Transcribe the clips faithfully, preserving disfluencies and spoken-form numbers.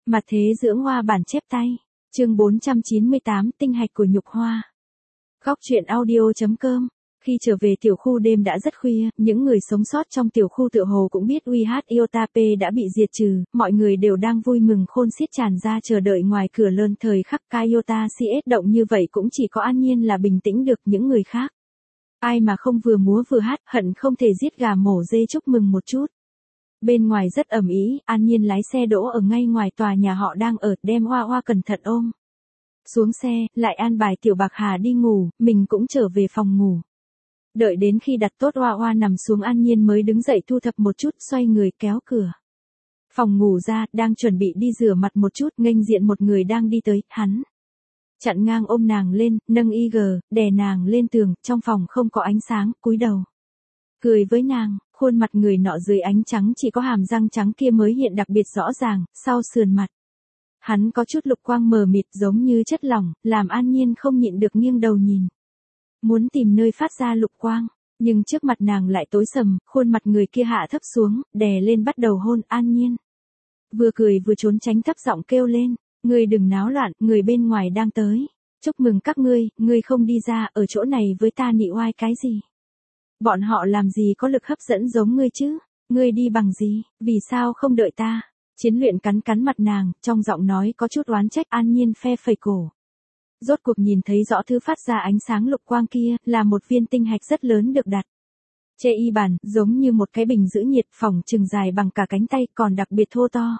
Mặt thế dưỡng hoa bản chép tay. Chương bốn trăm chín mươi tám, tinh hạch của nhục hoa. Góc truyện audio chấm com. Khi trở về tiểu khu đêm đã rất khuya, những người sống sót trong tiểu khu tựa hồ cũng biết u hát Iota P đã bị diệt trừ, mọi người đều đang vui mừng khôn xiết tràn ra chờ đợi ngoài cửa lớn thời khắc ca Iota xê ét động như vậy cũng chỉ có An Nhiên là bình tĩnh được những người khác. Ai mà không vừa múa vừa hát, hận không thể giết gà mổ dê chúc mừng một chút. Bên ngoài rất ầm ĩ, An Nhiên lái xe đỗ ở ngay ngoài tòa nhà họ đang ở, đem Hoa Hoa cẩn thận ôm. Xuống xe, lại an bài Tiểu Bạc Hà đi ngủ, mình cũng trở về phòng ngủ. Đợi đến khi đặt tốt Hoa Hoa nằm xuống An Nhiên mới đứng dậy thu thập một chút, xoay người kéo cửa phòng ngủ ra, đang chuẩn bị đi rửa mặt một chút, nghênh diện một người đang đi tới, hắn chặn ngang ôm nàng lên, nâng y gờ, đè nàng lên tường, trong phòng không có ánh sáng, cúi đầu cười với nàng, khuôn mặt người nọ dưới ánh trắng chỉ có hàm răng trắng kia mới hiện đặc biệt rõ ràng, sau sườn mặt hắn có chút lục quang mờ mịt giống như chất lỏng, làm An Nhiên không nhịn được nghiêng đầu nhìn. Muốn tìm nơi phát ra lục quang, nhưng trước mặt nàng lại tối sầm, khuôn mặt người kia hạ thấp xuống, đè lên bắt đầu hôn An Nhiên. Vừa cười vừa trốn tránh thấp giọng kêu lên, ngươi đừng náo loạn, người bên ngoài đang tới. Chúc mừng các ngươi, ngươi không đi ra, ở chỗ này với ta nị oai cái gì? Bọn họ làm gì có lực hấp dẫn giống ngươi chứ? Ngươi đi bằng gì, vì sao không đợi ta? Chiến Luyện cắn cắn mặt nàng, trong giọng nói có chút oán trách. An Nhiên phe phẩy cổ. Rốt cuộc nhìn thấy rõ thứ phát ra ánh sáng lục quang kia, là một viên tinh hạch rất lớn được đặt trên y bàn, giống như một cái bình giữ nhiệt, phỏng chừng dài bằng cả cánh tay, còn đặc biệt thô to.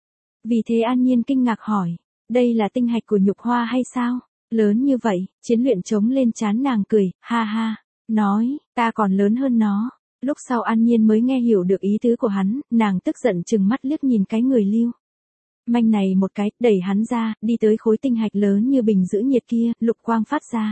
Vì thế An Nhiên kinh ngạc hỏi, đây là tinh hạch của nhục hoa hay sao? Lớn như vậy, Chiến Luyện chống lên trán nàng cười, ha ha, nói, ta còn lớn hơn nó. Lúc sau An Nhiên mới nghe hiểu được ý tứ của hắn, nàng tức giận trừng mắt liếc nhìn cái người lưu manh này một cái, đẩy hắn ra, đi tới khối tinh hạch lớn như bình giữ nhiệt kia, lục quang phát ra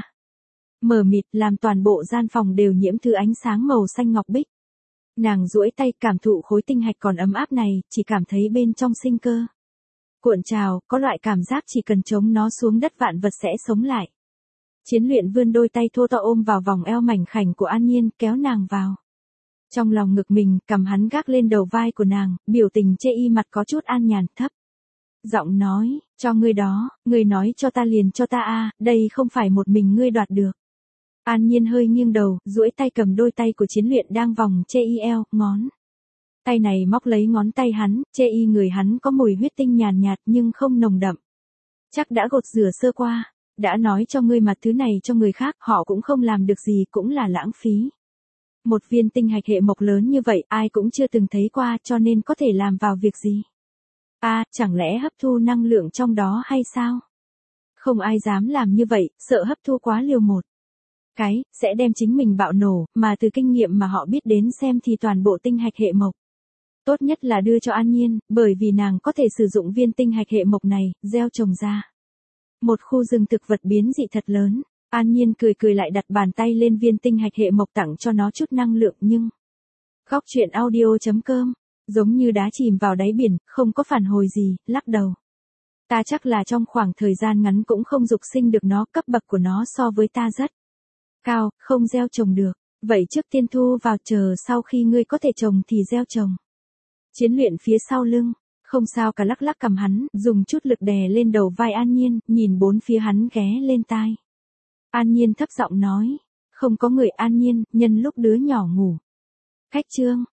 mờ mịt, làm toàn bộ gian phòng đều nhiễm thứ ánh sáng màu xanh ngọc bích. Nàng duỗi tay cảm thụ khối tinh hạch còn ấm áp này, chỉ cảm thấy bên trong sinh cơ cuộn trào, có loại cảm giác chỉ cần chống nó xuống đất vạn vật sẽ sống lại. Chiến Luyện vươn đôi tay thô to ôm vào vòng eo mảnh khảnh của An Nhiên, kéo nàng vào trong lòng ngực mình, cầm hắn gác lên đầu vai của nàng, biểu tình chê y mặt có chút an nhàn, thấp giọng nói, cho ngươi đó, ngươi nói cho ta liền cho ta a, đây không phải một mình ngươi đoạt được. An Nhiên hơi nghiêng đầu, duỗi tay cầm đôi tay của Chiến Luyện đang vòng chê y eo, ngón tay này móc lấy ngón tay hắn, chê y người hắn có mùi huyết tinh nhàn nhạt nhưng không nồng đậm. Chắc đã gột rửa sơ qua, đã nói cho ngươi mà thứ này cho người khác, họ cũng không làm được gì, cũng là lãng phí. Một viên tinh hạch hệ mộc lớn như vậy, ai cũng chưa từng thấy qua, cho nên có thể làm vào việc gì? A, à, chẳng lẽ hấp thu năng lượng trong đó hay sao? Không ai dám làm như vậy, sợ hấp thu quá liều một cái, sẽ đem chính mình bạo nổ, mà từ kinh nghiệm mà họ biết đến xem thì toàn bộ tinh hạch hệ mộc tốt nhất là đưa cho An Nhiên, bởi vì nàng có thể sử dụng viên tinh hạch hệ mộc này, gieo trồng ra một khu rừng thực vật biến dị thật lớn. An Nhiên cười cười lại đặt bàn tay lên viên tinh hạch hệ mộc tặng cho nó chút năng lượng nhưng... Góc truyện audio chấm com, giống như đá chìm vào đáy biển, không có phản hồi gì, lắc đầu. Ta chắc là trong khoảng thời gian ngắn cũng không dục sinh được nó, cấp bậc của nó so với ta rất cao, không gieo trồng được. Vậy trước tiên thu vào, chờ sau khi ngươi có thể trồng thì gieo trồng. Chiến Luyện phía sau lưng, không sao cả lắc lắc cầm hắn, dùng chút lực đè lên đầu vai An Nhiên, nhìn bốn phía hắn ghé lên tai. An Nhiên thấp giọng nói, không có người. An Nhiên, nhân lúc đứa nhỏ ngủ. Cách chương